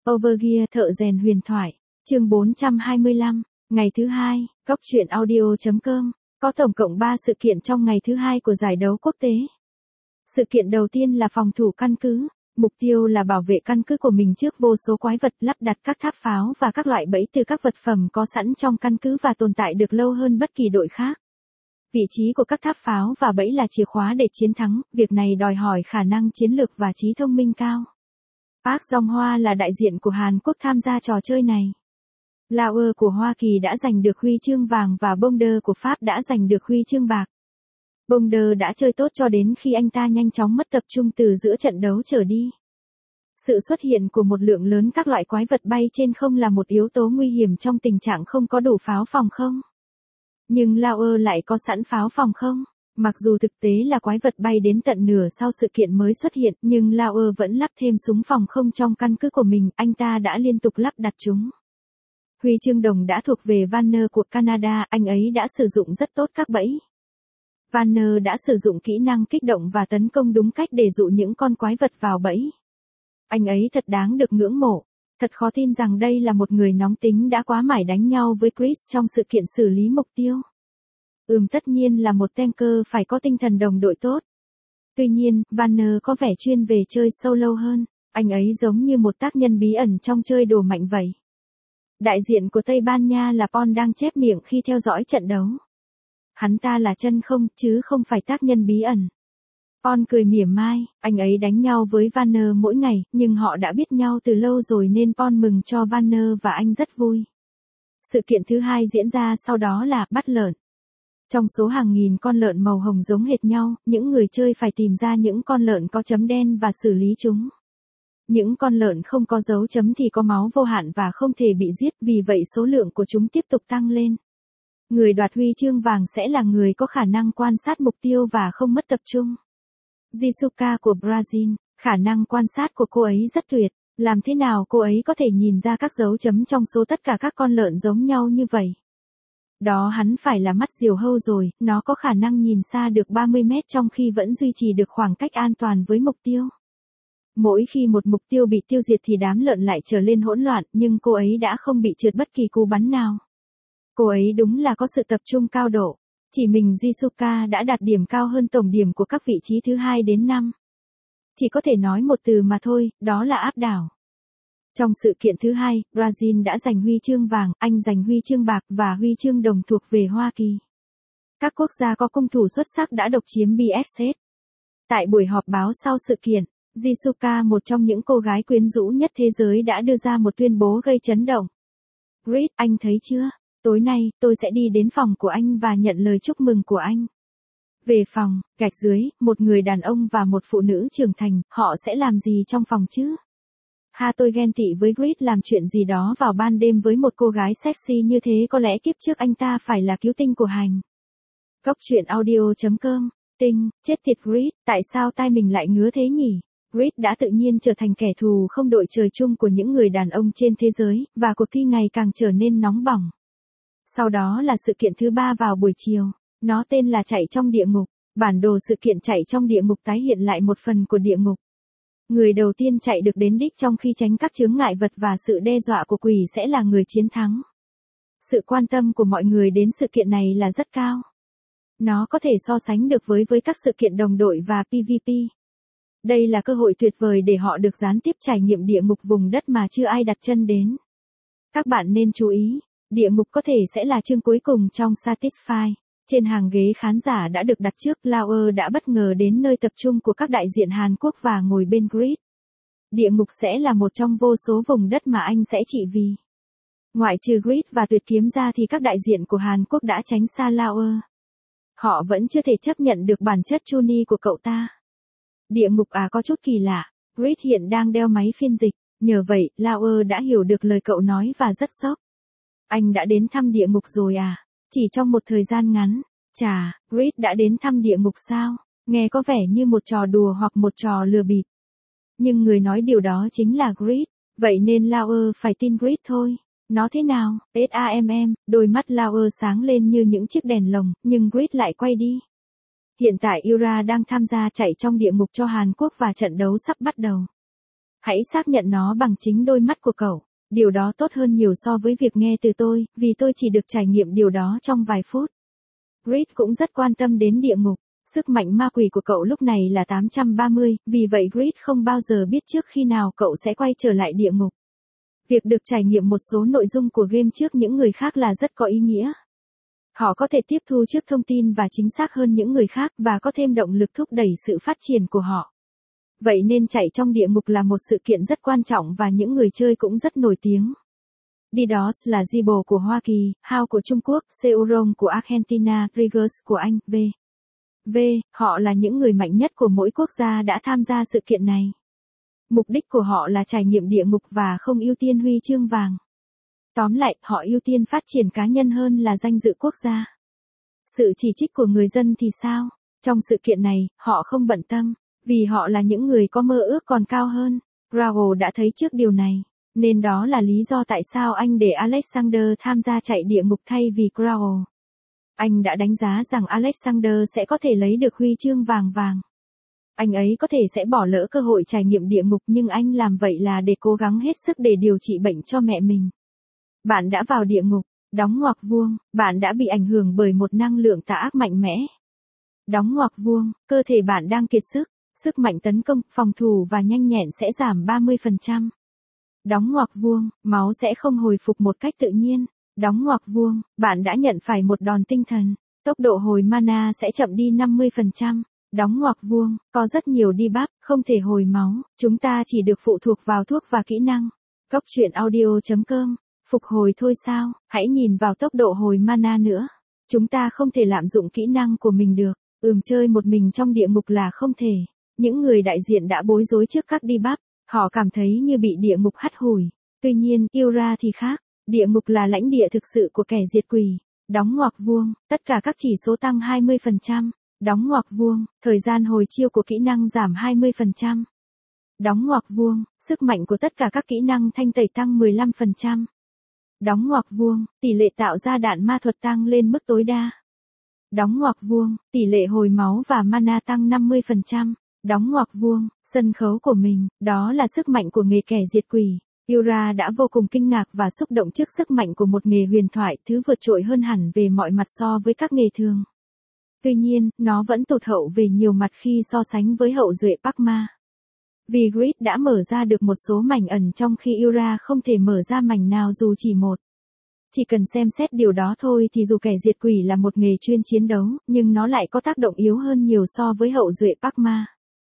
Overgear thợ rèn huyền thoại, chương 425, ngày thứ 2, góc truyện audio.com, có tổng cộng 3 sự kiện trong ngày thứ 2 của giải đấu quốc tế. Sự kiện đầu tiên là phòng thủ căn cứ, mục tiêu là bảo vệ căn cứ của mình trước vô số quái vật, lắp đặt các tháp pháo và các loại bẫy từ các vật phẩm có sẵn trong căn cứ và tồn tại được lâu hơn bất kỳ đội khác. Vị trí của các tháp pháo và bẫy là chìa khóa để chiến thắng, việc này đòi hỏi khả năng chiến lược và trí thông minh cao. Park Jong-hwa là đại diện của Hàn Quốc tham gia trò chơi này. Lauer của Hoa Kỳ đã giành được huy chương vàng và Bonder của Pháp đã giành được huy chương bạc. Bonder đã chơi tốt cho đến khi anh ta nhanh chóng mất tập trung từ giữa trận đấu trở đi. Sự xuất hiện của một lượng lớn các loại quái vật bay trên không là một yếu tố nguy hiểm trong tình trạng không có đủ pháo phòng không. Nhưng Lauer lại có sẵn pháo phòng không. Mặc dù thực tế là quái vật bay đến tận nửa sau sự kiện mới xuất hiện, nhưng Lauer vẫn lắp thêm súng phòng không trong căn cứ của mình, anh ta đã liên tục lắp đặt chúng. Huy chương đồng đã thuộc về Vanner của Canada, anh ấy đã sử dụng rất tốt các bẫy. Vanner đã sử dụng kỹ năng kích động và tấn công đúng cách để dụ những con quái vật vào bẫy. Anh ấy thật đáng được ngưỡng mộ. Thật khó tin rằng đây là một người nóng tính đã quá mải đánh nhau với Chris trong sự kiện xử lý mục tiêu. Tất nhiên là một tanker phải có tinh thần đồng đội tốt. Tuy nhiên, Vanner có vẻ chuyên về chơi solo hơn, anh ấy giống như một tác nhân bí ẩn trong chơi đồ mạnh vậy. Đại diện của Tây Ban Nha là Paul đang chép miệng khi theo dõi trận đấu. Hắn ta là chân không, chứ không phải tác nhân bí ẩn. Paul cười mỉa mai, anh ấy đánh nhau với Vanner mỗi ngày, nhưng họ đã biết nhau từ lâu rồi nên Paul mừng cho Vanner và anh rất vui. Sự kiện thứ hai diễn ra sau đó là bắt lợn. Trong số hàng nghìn con lợn màu hồng giống hệt nhau, những người chơi phải tìm ra những con lợn có chấm đen và xử lý chúng. Những con lợn không có dấu chấm thì có máu vô hạn và không thể bị giết, vì vậy số lượng của chúng tiếp tục tăng lên. Người đoạt huy chương vàng sẽ là người có khả năng quan sát mục tiêu và không mất tập trung. Jisuka của Brazil, khả năng quan sát của cô ấy rất tuyệt. Làm thế nào cô ấy có thể nhìn ra các dấu chấm trong số tất cả các con lợn giống nhau như vậy? Đó hắn phải là mắt diều hâu rồi, nó có khả năng nhìn xa được 30 mét trong khi vẫn duy trì được khoảng cách an toàn với mục tiêu. Mỗi khi một mục tiêu bị tiêu diệt thì đám lợn lại trở lên hỗn loạn, nhưng cô ấy đã không bị trượt bất kỳ cú bắn nào. Cô ấy đúng là có sự tập trung cao độ. Chỉ mình Jisuka đã đạt điểm cao hơn tổng điểm của các vị trí thứ 2 đến 5. Chỉ có thể nói một từ mà thôi, đó là áp đảo. Trong sự kiện thứ 2, Brazil đã giành huy chương vàng, Anh giành huy chương bạc và huy chương đồng thuộc về Hoa Kỳ. Các quốc gia có cung thủ xuất sắc đã độc chiếm BSS. Tại buổi họp báo sau sự kiện, Jisuka, một trong những cô gái quyến rũ nhất thế giới, đã đưa ra một tuyên bố gây chấn động. Chris, anh thấy chưa? Tối nay, tôi sẽ đi đến phòng của anh và nhận lời chúc mừng của anh. Về phòng, gạch dưới, một người đàn ông và một phụ nữ trưởng thành, họ sẽ làm gì trong phòng chứ? Tôi ghen tị với Chris làm chuyện gì đó vào ban đêm với một cô gái sexy như thế, có lẽ kiếp trước anh ta phải là cứu tinh của hành. Góc truyện audio.com, tinh, chết tiệt Chris, tại sao tai mình lại ngứa thế nhỉ? Chris đã tự nhiên trở thành kẻ thù không đội trời chung của những người đàn ông trên thế giới, và cuộc thi ngày càng trở nên nóng bỏng. Sau đó là sự kiện thứ 3 vào buổi chiều, nó tên là chạy trong địa ngục. Bản đồ sự kiện chạy trong địa ngục tái hiện lại một phần của địa ngục. Người đầu tiên chạy được đến đích trong khi tránh các chướng ngại vật và sự đe dọa của quỷ sẽ là người chiến thắng. Sự quan tâm của mọi người đến sự kiện này là rất cao. Nó có thể so sánh được với các sự kiện đồng đội và PvP. Đây là cơ hội tuyệt vời để họ được gián tiếp trải nghiệm địa ngục, vùng đất mà chưa ai đặt chân đến. Các bạn nên chú ý, địa ngục có thể sẽ là chương cuối cùng trong Satisfy. Trên hàng ghế khán giả đã được đặt trước, Lauer đã bất ngờ đến nơi tập trung của các đại diện Hàn Quốc và ngồi bên Chris. Địa ngục sẽ là một trong vô số vùng đất mà anh sẽ trị vì. Ngoại trừ Chris và Tuyệt Kiếm ra thì các đại diện của Hàn Quốc đã tránh xa Lauer. Họ vẫn chưa thể chấp nhận được bản chất Chuni của cậu ta. Địa ngục có chút kỳ lạ. Chris hiện đang đeo máy phiên dịch. Nhờ vậy, Lauer đã hiểu được lời cậu nói và rất sốc. Anh đã đến thăm địa ngục rồi à? Chỉ trong một thời gian ngắn. Chà, Chris đã đến thăm địa ngục sao? Nghe có vẻ như một trò đùa hoặc một trò lừa bịp. Nhưng người nói điều đó chính là Chris. Vậy nên Lauer phải tin Chris thôi. Nó thế nào? Đôi mắt Lauer sáng lên như những chiếc đèn lồng, nhưng Chris lại quay đi. Hiện tại Yura đang tham gia chạy trong địa ngục cho Hàn Quốc và trận đấu sắp bắt đầu. Hãy xác nhận nó bằng chính đôi mắt của cậu. Điều đó tốt hơn nhiều so với việc nghe từ tôi, vì tôi chỉ được trải nghiệm điều đó trong vài phút. Reed cũng rất quan tâm đến địa ngục. Sức mạnh ma quỷ của cậu lúc này là 830, vì vậy Reed không bao giờ biết trước khi nào cậu sẽ quay trở lại địa ngục. Việc được trải nghiệm một số nội dung của game trước những người khác là rất có ý nghĩa. Họ có thể tiếp thu trước thông tin và chính xác hơn những người khác và có thêm động lực thúc đẩy sự phát triển của họ. Vậy nên chạy trong địa ngục là một sự kiện rất quan trọng và những người chơi cũng rất nổi tiếng. DDoS là Zibo của Hoa Kỳ, How của Trung Quốc, Seoron của Argentina, Riggers của Anh, họ là những người mạnh nhất của mỗi quốc gia đã tham gia sự kiện này. Mục đích của họ là trải nghiệm địa ngục và không ưu tiên huy chương vàng. Tóm lại, họ ưu tiên phát triển cá nhân hơn là danh dự quốc gia. Sự chỉ trích của người dân thì sao? Trong sự kiện này, họ không bận tâm, vì họ là những người có mơ ước còn cao hơn. Gravel đã thấy trước điều này, nên đó là lý do tại sao anh để Alexander tham gia chạy địa ngục thay vì Gravel. Anh đã đánh giá rằng Alexander sẽ có thể lấy được huy chương vàng. Anh ấy có thể sẽ bỏ lỡ cơ hội trải nghiệm địa ngục nhưng anh làm vậy là để cố gắng hết sức để điều trị bệnh cho mẹ mình. Bạn đã vào địa ngục, đóng ngoặc vuông, bạn đã bị ảnh hưởng bởi một năng lượng tà ác mạnh mẽ. Đóng ngoặc vuông, cơ thể bạn đang kiệt sức mạnh tấn công, phòng thủ và nhanh nhẹn sẽ giảm 30%. Đóng ngoặc vuông, máu sẽ không hồi phục một cách tự nhiên. Đóng ngoặc vuông, bạn đã nhận phải một đòn tinh thần, tốc độ hồi mana sẽ chậm đi 50%. Đóng ngoặc vuông, có rất nhiều debuff, không thể hồi máu, chúng ta chỉ được phụ thuộc vào thuốc và kỹ năng. Góc truyện audio.com, phục hồi thôi sao, hãy nhìn vào tốc độ hồi mana nữa. Chúng ta không thể lạm dụng kỹ năng của mình được, chơi một mình trong địa ngục là không thể. Những người đại diện đã bối rối trước các debuff, họ cảm thấy như bị địa ngục hắt hủi. Tuy nhiên, Yura thì khác, địa ngục là lãnh địa thực sự của kẻ diệt quỷ. Đóng ngoặc vuông, tất cả các chỉ số tăng 20%. Đóng ngoặc vuông, thời gian hồi chiêu của kỹ năng giảm 20%. Đóng ngoặc vuông, sức mạnh của tất cả các kỹ năng thanh tẩy tăng 15%. Đóng ngoặc vuông, tỷ lệ tạo ra đạn ma thuật tăng lên mức tối đa. Đóng ngoặc vuông, tỷ lệ hồi máu và mana tăng 50%. Đóng ngoặc vuông, sân khấu của mình, đó là sức mạnh của nghề kẻ diệt quỷ. Yura đã vô cùng kinh ngạc và xúc động trước sức mạnh của một nghề huyền thoại, thứ vượt trội hơn hẳn về mọi mặt so với các nghề thường. Tuy nhiên, nó vẫn tụt hậu về nhiều mặt khi so sánh với hậu duệ Pakma. Vì Grid đã mở ra được một số mảnh ẩn trong khi Yura không thể mở ra mảnh nào dù chỉ một. Chỉ cần xem xét điều đó thôi thì dù kẻ diệt quỷ là một nghề chuyên chiến đấu, nhưng nó lại có tác động yếu hơn nhiều so với hậu duệ Pakma.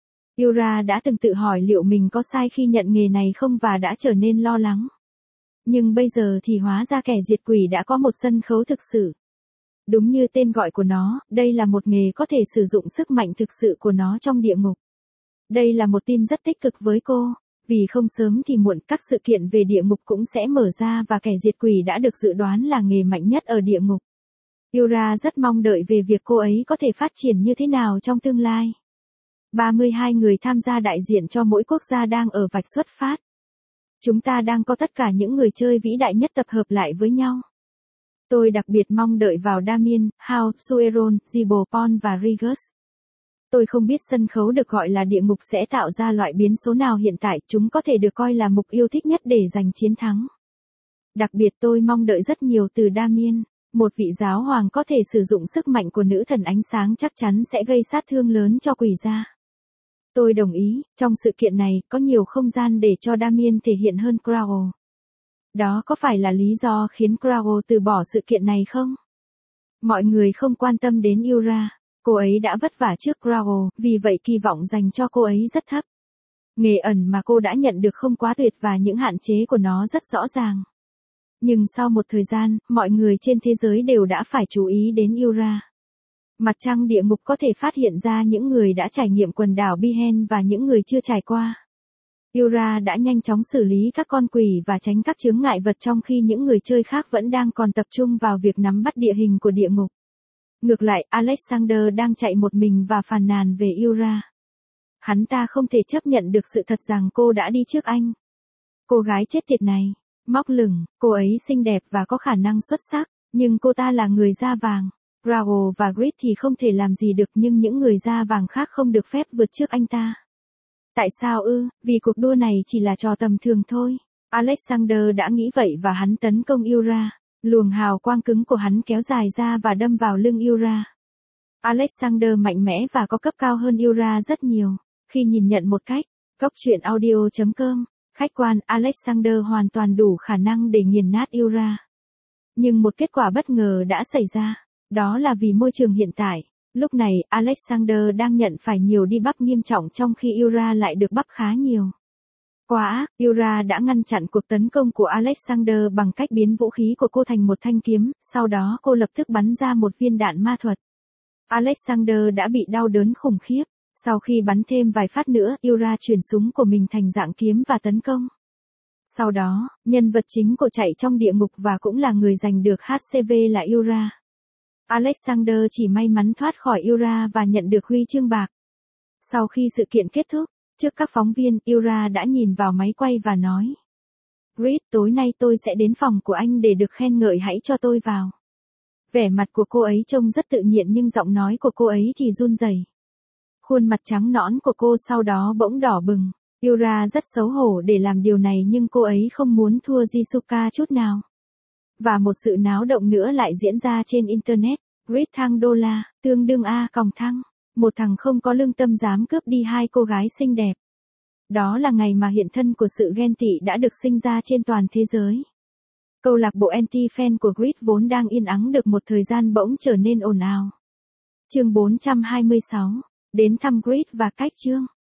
Yura đã từng tự hỏi liệu mình có sai khi nhận nghề này không và đã trở nên lo lắng. Nhưng bây giờ thì hóa ra kẻ diệt quỷ đã có một sân khấu thực sự. Đúng như tên gọi của nó, đây là một nghề có thể sử dụng sức mạnh thực sự của nó trong địa ngục. Đây là một tin rất tích cực với cô, vì không sớm thì muộn các sự kiện về địa ngục cũng sẽ mở ra và kẻ diệt quỷ đã được dự đoán là nghề mạnh nhất ở địa ngục. Yura rất mong đợi về việc cô ấy có thể phát triển như thế nào trong tương lai. 32 người tham gia đại diện cho mỗi quốc gia đang ở vạch xuất phát. Chúng ta đang có tất cả những người chơi vĩ đại nhất tập hợp lại với nhau. Tôi đặc biệt mong đợi vào Damien, How, Sueron, Zibopon và Riggers. Tôi không biết sân khấu được gọi là địa ngục sẽ tạo ra loại biến số nào hiện tại, chúng có thể được coi là mục yêu thích nhất để giành chiến thắng. Đặc biệt tôi mong đợi rất nhiều từ Damien, một vị giáo hoàng có thể sử dụng sức mạnh của nữ thần ánh sáng chắc chắn sẽ gây sát thương lớn cho quỷ gia. Tôi đồng ý, trong sự kiện này có nhiều không gian để cho Damien thể hiện hơn Gravel. Đó có phải là lý do khiến Gravel từ bỏ sự kiện này không? Mọi người không quan tâm đến Yura, cô ấy đã vất vả trước Gravel, vì vậy kỳ vọng dành cho cô ấy rất thấp. Nghề ẩn mà cô đã nhận được không quá tuyệt và những hạn chế của nó rất rõ ràng. Nhưng sau một thời gian, mọi người trên thế giới đều đã phải chú ý đến Yura. Mặt trăng địa ngục có thể phát hiện ra những người đã trải nghiệm quần đảo Bihen và những người chưa trải qua. Yura đã nhanh chóng xử lý các con quỷ và tránh các chướng ngại vật trong khi những người chơi khác vẫn đang còn tập trung vào việc nắm bắt địa hình của địa ngục. Ngược lại, Alexander đang chạy một mình và phàn nàn về Yura. Hắn ta không thể chấp nhận được sự thật rằng cô đã đi trước anh. Cô gái chết tiệt này, móc lửng, cô ấy xinh đẹp và có khả năng xuất sắc, nhưng cô ta là người da vàng. Gravel và Grid thì không thể làm gì được nhưng những người da vàng khác không được phép vượt trước anh ta. Tại sao ư? Vì cuộc đua này chỉ là trò tầm thường thôi. Alexander đã nghĩ vậy và hắn tấn công Yura. Luồng hào quang cứng của hắn kéo dài ra và đâm vào lưng Yura. Alexander mạnh mẽ và có cấp cao hơn Yura rất nhiều. Khi nhìn nhận một cách, Cốc truyện audio.com, khách quan Alexander hoàn toàn đủ khả năng để nghiền nát Yura. Nhưng một kết quả bất ngờ đã xảy ra. Đó là vì môi trường hiện tại. Lúc này, Alexander đang nhận phải nhiều debuff nghiêm trọng trong khi Yura lại được buff khá nhiều. Quá ác, Yura đã ngăn chặn cuộc tấn công của Alexander bằng cách biến vũ khí của cô thành một thanh kiếm, sau đó cô lập tức bắn ra một viên đạn ma thuật. Alexander đã bị đau đớn khủng khiếp. Sau khi bắn thêm vài phát nữa, Yura chuyển súng của mình thành dạng kiếm và tấn công. Sau đó, nhân vật chính của chạy trong địa ngục và cũng là người giành được HCV là Yura. Alexander chỉ may mắn thoát khỏi Yura và nhận được huy chương bạc. Sau khi sự kiện kết thúc, trước các phóng viên, Yura đã nhìn vào máy quay và nói: Grid, tối nay tôi sẽ đến phòng của anh để được khen ngợi, hãy cho tôi vào. Vẻ mặt của cô ấy trông rất tự nhiên nhưng giọng nói của cô ấy thì run rẩy. Khuôn mặt trắng nõn của cô sau đó bỗng đỏ bừng. Yura rất xấu hổ để làm điều này nhưng cô ấy không muốn thua Jisuka chút nào. Và một sự náo động nữa lại diễn ra trên Internet. Grid thăng đô la, tương đương A còng thăng. Một thằng không có lương tâm dám cướp đi hai cô gái xinh đẹp. Đó là ngày mà hiện thân của sự ghen tị đã được sinh ra trên toàn thế giới. Câu lạc bộ anti-fan của Grid vốn đang yên ắng được một thời gian bỗng trở nên ồn ào. Chương 426. Đến thăm Grid và cách chương.